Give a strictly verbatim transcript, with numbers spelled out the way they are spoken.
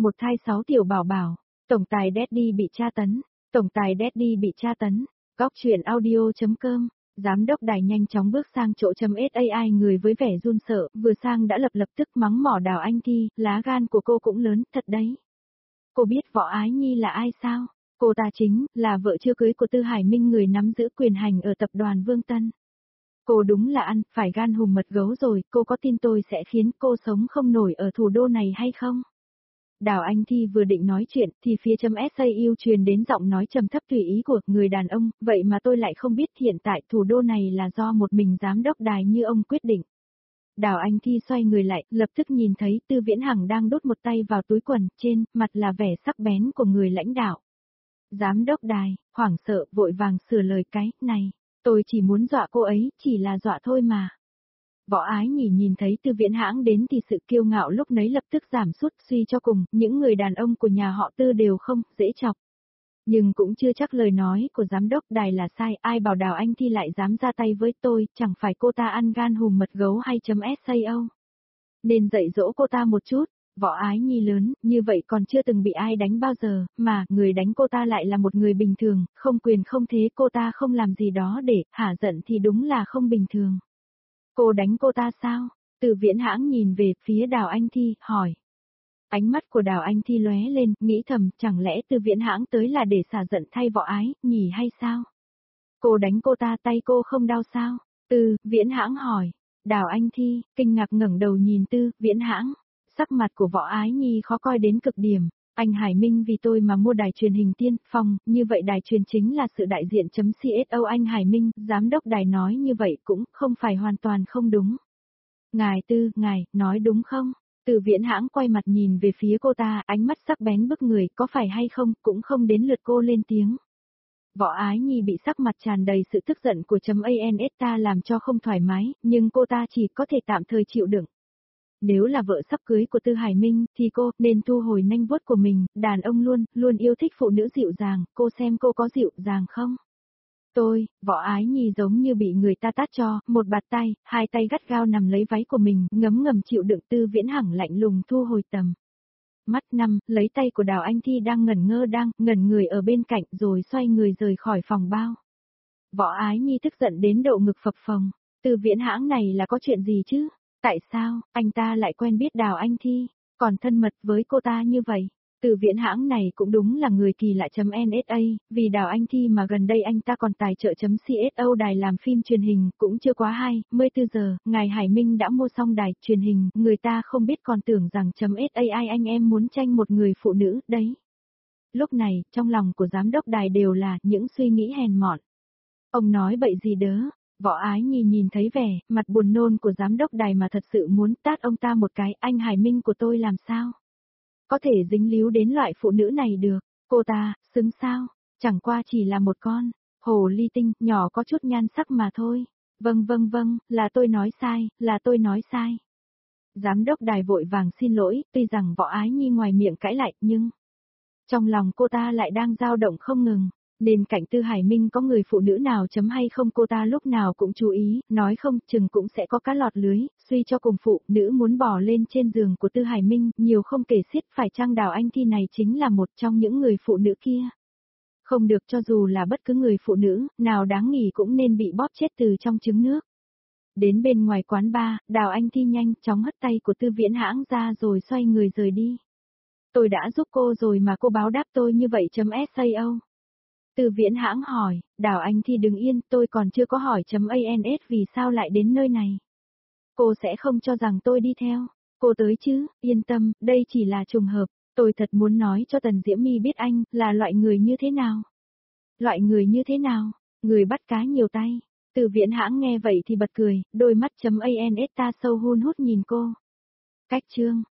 Một thai sáu tiểu bảo bảo, tổng tài Daddy bị tra tấn, tổng tài Daddy bị tra tấn, góc truyện audio.com, giám đốc đài nhanh chóng bước sang chỗ chấm sai người với vẻ run sợ, vừa sang đã lập lập tức mắng mỏ Đào Anh Thi, lá gan của cô cũng lớn, thật đấy. Cô biết Võ Ái Nhi là ai sao? Cô ta chính là vợ chưa cưới của Tư Hải Minh, người nắm giữ quyền hành ở tập đoàn Vương Tân. Cô đúng là ăn phải gan hùm mật gấu rồi, cô có tin tôi sẽ khiến cô sống không nổi ở thủ đô này hay không? Đào Anh Thi vừa định nói chuyện thì phía chấm ét a u truyền đến giọng nói trầm thấp tùy ý của người đàn ông, vậy mà tôi lại không biết hiện tại thủ đô này là do một mình giám đốc đài như ông quyết định. Đào Anh Thi xoay người lại, lập tức nhìn thấy Tư Viễn Hằng đang đút một tay vào túi quần, trên mặt là vẻ sắc bén của người lãnh đạo. Giám đốc đài, hoảng sợ, vội vàng sửa lời cái này, tôi chỉ muốn dọa cô ấy, chỉ là dọa thôi mà. Võ Ái Nhi nhìn thấy Tư Viễn Hãng đến thì sự kiêu ngạo lúc nấy lập tức giảm sút, suy cho cùng, những người đàn ông của nhà họ Tư đều không dễ chọc. Nhưng cũng chưa chắc lời nói của giám đốc đài là sai, ai bảo Đào Anh Thi lại dám ra tay với tôi, chẳng phải cô ta ăn gan hùm mật gấu hay chấm sao. Nên dạy dỗ cô ta một chút. Võ Ái Nhi lớn, như vậy còn chưa từng bị ai đánh bao giờ, mà người đánh cô ta lại là một người bình thường, không quyền không thế, cô ta không làm gì đó để hả giận thì đúng là không bình thường. Cô đánh cô ta sao? Tư Viễn Hãng nhìn về phía Đào Anh Thi, hỏi. Ánh mắt của Đào Anh Thi lóe lên, nghĩ thầm, chẳng lẽ Tư Viễn Hãng tới là để xả giận thay Võ Ái Nhi hay sao? Cô đánh cô ta, tay cô không đau sao? Tư Viễn Hãng hỏi. Đào Anh Thi, kinh ngạc ngẩng đầu nhìn Tư Viễn Hãng. Sắc mặt của Võ Ái Nhi khó coi đến cực điểm. Anh Hải Minh vì tôi mà mua đài truyền hình Tiên Phong, như vậy đài truyền chính là sự đại diện chấm co. Anh Hải Minh, giám đốc đài nói như vậy cũng không phải hoàn toàn không đúng. Ngài Tư, ngài, nói đúng không? Tư Viễn Hãng quay mặt nhìn về phía cô ta, ánh mắt sắc bén bức người, có phải hay không, cũng không đến lượt cô lên tiếng. Võ Ái Nhi bị sắc mặt tràn đầy sự tức giận của chấm ans ta làm cho không thoải mái, nhưng cô ta chỉ có thể tạm thời chịu đựng. Nếu là vợ sắp cưới của Tư Hải Minh, thì cô nên thu hồi nanh vuốt của mình, đàn ông luôn, luôn yêu thích phụ nữ dịu dàng, cô xem cô có dịu dàng không? Tôi, Võ Ái Nhi giống như bị người ta tát cho, một bạt tay, hai tay gắt gao nằm lấy váy của mình, ngấm ngầm chịu đựng. Tư Viễn Hằng lạnh lùng thu hồi tầm mắt năm, lấy tay của Đào Anh Thi đang ngẩn ngơ đang, ngẩn người ở bên cạnh rồi xoay người rời khỏi phòng bao. Võ Ái Nhi tức giận đến độ ngực phập phồng, Tư Viễn Hãng này là có chuyện gì chứ? Tại sao, anh ta lại quen biết Đào Anh Thi, còn thân mật với cô ta như vậy? Tư Viễn Hãng này cũng đúng là người kỳ lạ chấm en ét a, vì Đào Anh Thi mà gần đây anh ta còn tài trợ chấm co đài làm phim truyền hình, cũng chưa quá hai mươi tư giờ, ngài Hải Minh đã mua xong đài truyền hình, người ta không biết còn tưởng rằng chấm sai anh em muốn tranh một người phụ nữ, đấy. Lúc này, trong lòng của giám đốc đài đều là những suy nghĩ hèn mọn. Ông nói bậy gì đớ? Võ Ái Nhi nhìn thấy vẻ mặt buồn nôn của giám đốc đài mà thật sự muốn tát ông ta một cái, anh Hải Minh của tôi làm sao? Có thể dính líu đến loại phụ nữ này được, cô ta, xứng sao? Chẳng qua chỉ là một con hồ ly tinh, nhỏ có chút nhan sắc mà thôi. Vâng vâng vâng, là tôi nói sai, là tôi nói sai. Giám đốc đài vội vàng xin lỗi, tuy rằng Võ Ái Nhi ngoài miệng cãi lại, nhưng trong lòng cô ta lại đang dao động không ngừng. Nên cạnh Tư Hải Minh có người phụ nữ nào chấm hay không cô ta lúc nào cũng chú ý, nói không chừng cũng sẽ có cá lọt lưới, suy cho cùng phụ nữ muốn bỏ lên trên giường của Tư Hải Minh, nhiều không kể xiết, phải chăng Đào Anh Thi này chính là một trong những người phụ nữ kia. Không được, cho dù là bất cứ người phụ nữ, nào đáng nghỉ cũng nên bị bóp chết từ trong trứng nước. Đến bên ngoài quán bar, Đào Anh Thi nhanh chóng hất tay của Tư Viễn Hãng ra rồi xoay người rời đi. Tôi đã giúp cô rồi mà cô báo đáp tôi như vậy chấm sao. Tư Viễn Hãng hỏi, Đào Anh Thi đứng yên, tôi còn chưa có hỏi chấm ans vì sao lại đến nơi này. Cô sẽ không cho rằng tôi đi theo, cô tới chứ, yên tâm, đây chỉ là trùng hợp, tôi thật muốn nói cho Tần Diễm My biết anh là loại người như thế nào. Loại người như thế nào? Người bắt cá nhiều tay. Tư Viễn Hãng nghe vậy thì bật cười, đôi mắt chấm ans ta sâu hun hút nhìn cô. Cách chương